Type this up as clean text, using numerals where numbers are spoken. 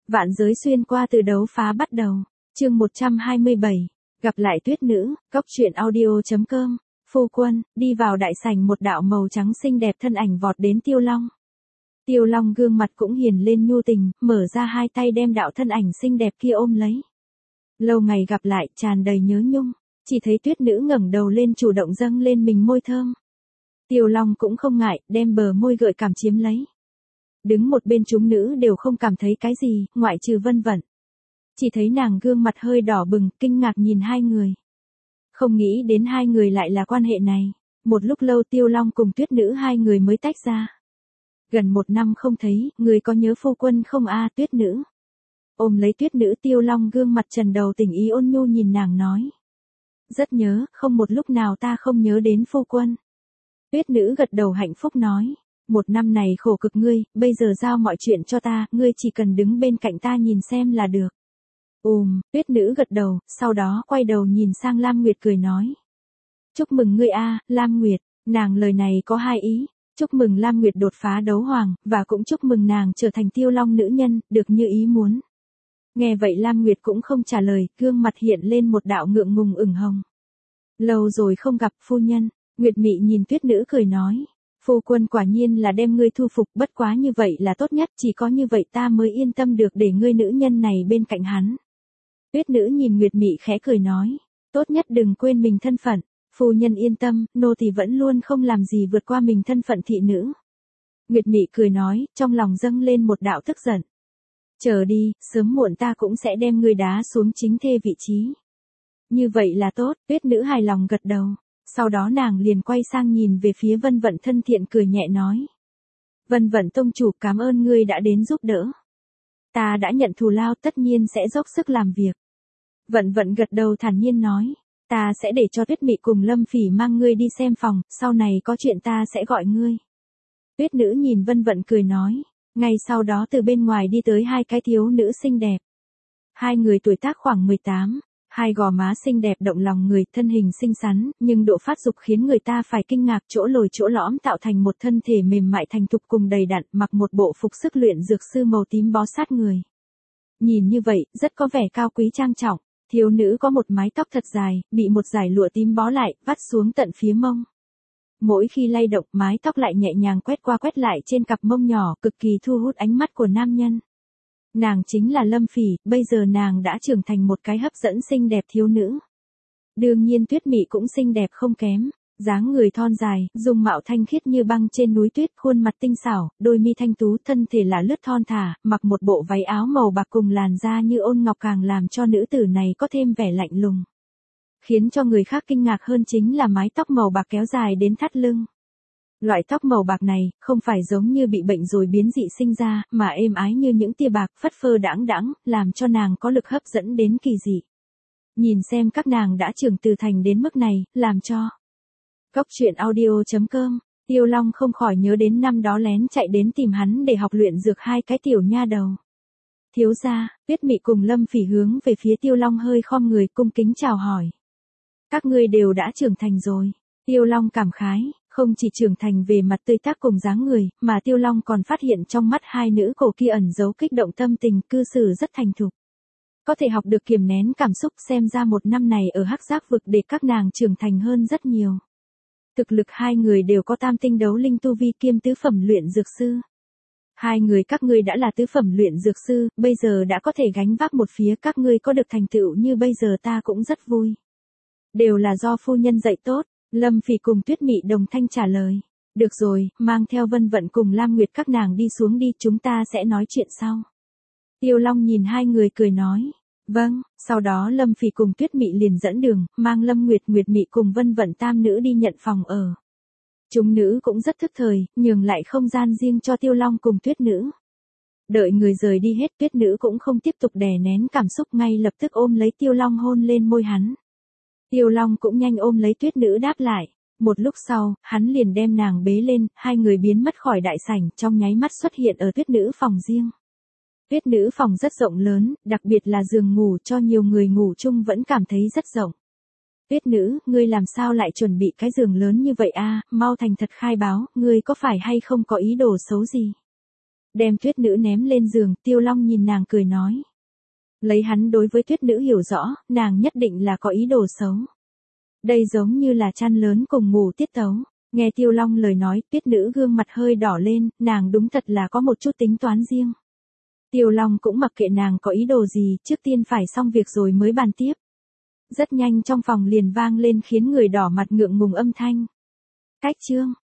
Vạn giới xuyên qua từ đấu phá bắt đầu. Chương 127. Gặp lại tuyết nữ, góc truyện audio.com. Phu quân, đi vào đại sảnh, một đạo màu trắng xinh đẹp thân ảnh vọt đến Tiêu Long. Tiêu Long gương mặt cũng hiền lên nhu tình, mở ra hai tay đem đạo thân ảnh xinh đẹp kia ôm lấy. Lâu ngày gặp lại, tràn đầy nhớ nhung, chỉ thấy tuyết nữ ngẩng đầu lên chủ động dâng lên mình môi thơm. Tiêu Long cũng không ngại, đem bờ môi gợi cảm chiếm lấy. Đứng một bên chúng nữ đều không cảm thấy cái gì, ngoại trừ Vân Vận. Chỉ thấy nàng gương mặt hơi đỏ bừng, kinh ngạc nhìn hai người. Không nghĩ đến hai người lại là quan hệ này. Một lúc lâu Tiêu Long cùng tuyết nữ hai người mới tách ra. Gần 1 năm không thấy, người có nhớ phu quân không a? Tuyết nữ ôm lấy tuyết nữ, Tiêu Long gương mặt trần đầu tình ý ôn nhu nhìn nàng nói. Rất nhớ, không một lúc nào ta không nhớ đến phu quân. Tuyết nữ gật đầu hạnh phúc nói. 1 năm này khổ cực ngươi, bây giờ giao mọi chuyện cho ta, ngươi chỉ cần đứng bên cạnh ta nhìn xem là được. Tuyết nữ gật đầu, sau đó quay đầu nhìn sang Lam Nguyệt cười nói. Chúc mừng ngươi a, Lam Nguyệt. Nàng lời này có hai ý. Chúc mừng Lam Nguyệt đột phá đấu hoàng, và cũng chúc mừng nàng trở thành Tiêu Long nữ nhân, được như ý muốn. Nghe vậy Lam Nguyệt cũng không trả lời, gương mặt hiện lên một đạo ngượng ngùng ửng hồng. Lâu rồi không gặp phu nhân. Nguyệt Mị nhìn tuyết nữ cười nói. Phu quân quả nhiên là đem ngươi thu phục, bất quá như vậy là tốt nhất, chỉ có như vậy ta mới yên tâm được để ngươi nữ nhân này bên cạnh hắn. Tuyết nữ nhìn Nguyệt Mị khẽ cười nói. Tốt nhất đừng quên mình thân phận. Phu nhân yên tâm, nô tỳ vẫn luôn không làm gì vượt qua mình thân phận thị nữ. Nguyệt Mị cười nói, trong lòng dâng lên một đạo tức giận. Chờ đi, sớm muộn ta cũng sẽ đem ngươi đá xuống chính thê vị trí. Như vậy là tốt, tuyết nữ hài lòng gật đầu. Sau đó nàng liền quay sang nhìn về phía Vân Vận thân thiện cười nhẹ nói. Vân Vận tông chủ, cảm ơn ngươi đã đến giúp đỡ. Ta đã nhận thù lao, tất nhiên sẽ dốc sức làm việc. Vận Vận gật đầu thản nhiên nói. Ta sẽ để cho Tuyết Mị cùng Lâm Phỉ mang ngươi đi xem phòng, sau này có chuyện ta sẽ gọi ngươi. Tuyết nữ nhìn Vân Vận cười nói. Ngay sau đó từ bên ngoài đi tới hai cái thiếu nữ xinh đẹp. Hai người tuổi tác khoảng 18. Hai gò má xinh đẹp động lòng người, thân hình xinh xắn, nhưng độ phát dục khiến người ta phải kinh ngạc, chỗ lồi chỗ lõm tạo thành một thân thể mềm mại thành thục cùng đầy đặn, mặc một bộ phục sức luyện dược sư màu tím bó sát người. Nhìn như vậy, rất có vẻ cao quý trang trọng. Thiếu nữ có một mái tóc thật dài, bị một dải lụa tím bó lại, vắt xuống tận phía mông. Mỗi khi lay động, mái tóc lại nhẹ nhàng quét qua quét lại trên cặp mông nhỏ, cực kỳ thu hút ánh mắt của nam nhân. Nàng chính là Lâm Phỉ, bây giờ nàng đã trưởng thành một cái hấp dẫn xinh đẹp thiếu nữ. Đương nhiên Tuyết Mị cũng xinh đẹp không kém, dáng người thon dài, dung mạo thanh khiết như băng trên núi tuyết, khuôn mặt tinh xảo, đôi mi thanh tú, thân thể là lướt thon thả, mặc một bộ váy áo màu bạc cùng làn da như ôn ngọc càng làm cho nữ tử này có thêm vẻ lạnh lùng. Khiến cho người khác kinh ngạc hơn chính là mái tóc màu bạc kéo dài đến thắt lưng. Loại tóc màu bạc này, không phải giống như bị bệnh rồi biến dị sinh ra, mà êm ái như những tia bạc phất phơ đãng đãng, làm cho nàng có lực hấp dẫn đến kỳ dị. Nhìn xem các nàng đã trưởng từ thành đến mức này, làm cho góc truyện audio.com, Tiêu Long không khỏi nhớ đến năm đó lén chạy đến tìm hắn để học luyện dược hai cái tiểu nha đầu. Thiếu gia, Tuyết Mị cùng Lâm Phỉ hướng về phía Tiêu Long hơi khom người cung kính chào hỏi. Các ngươi đều đã trưởng thành rồi. Tiêu Long cảm khái, không chỉ trưởng thành về mặt tươi tác cùng dáng người, mà Tiêu Long còn phát hiện trong mắt hai nữ cổ kia ẩn giấu kích động tâm tình, cư xử rất thành thục. Có thể học được kiềm nén cảm xúc, xem ra 1 năm này ở Hắc Giác vực để các nàng trưởng thành hơn rất nhiều. Thực lực hai người đều có tam tinh đấu linh tu vi kiêm tứ phẩm luyện dược sư. Hai người các ngươi đã là tứ phẩm luyện dược sư, bây giờ đã có thể gánh vác một phía, các ngươi có được thành tựu như bây giờ ta cũng rất vui. Đều là do phu nhân dạy tốt. Lâm Phỉ cùng Tuyết Mị đồng thanh trả lời. Được rồi, mang theo Vân Vận cùng Lam Nguyệt các nàng đi xuống đi, chúng ta sẽ nói chuyện sau. Tiêu Long nhìn hai người cười nói. Vâng, sau đó Lâm Phỉ cùng Tuyết Mị liền dẫn đường, mang Lâm Nguyệt, Nguyệt Mị cùng Vân Vận tam nữ đi nhận phòng ở. Chúng nữ cũng rất thức thời, nhường lại không gian riêng cho Tiêu Long cùng Tuyết nữ. Đợi người rời đi hết, Tuyết nữ cũng không tiếp tục đè nén cảm xúc, ngay lập tức ôm lấy Tiêu Long hôn lên môi hắn. Tiêu Long cũng nhanh ôm lấy Tuyết nữ đáp lại. Một lúc sau, hắn liền đem nàng bế lên, hai người biến mất khỏi đại sảnh, trong nháy mắt xuất hiện ở Tuyết nữ phòng riêng. Tuyết nữ phòng rất rộng lớn, đặc biệt là giường ngủ cho nhiều người ngủ chung vẫn cảm thấy rất rộng. Tuyết nữ, ngươi làm sao lại chuẩn bị cái giường lớn như vậy a? Mau thành thật khai báo, ngươi có phải hay không có ý đồ xấu gì? Đem Tuyết Nữ ném lên giường, Tiêu Long nhìn nàng cười nói. Lấy hắn đối với Tuyết Nữ hiểu rõ, nàng nhất định là có ý đồ xấu. Đây giống như là chăn lớn cùng ngủ tiết tấu. Nghe Tiêu Long lời nói, Tuyết Nữ gương mặt hơi đỏ lên, nàng đúng thật là có một chút tính toán riêng. Tiêu Long cũng mặc kệ nàng có ý đồ gì, trước tiên phải xong việc rồi mới bàn tiếp. Rất nhanh trong phòng liền vang lên khiến người đỏ mặt ngượng ngùng âm thanh. Cách chương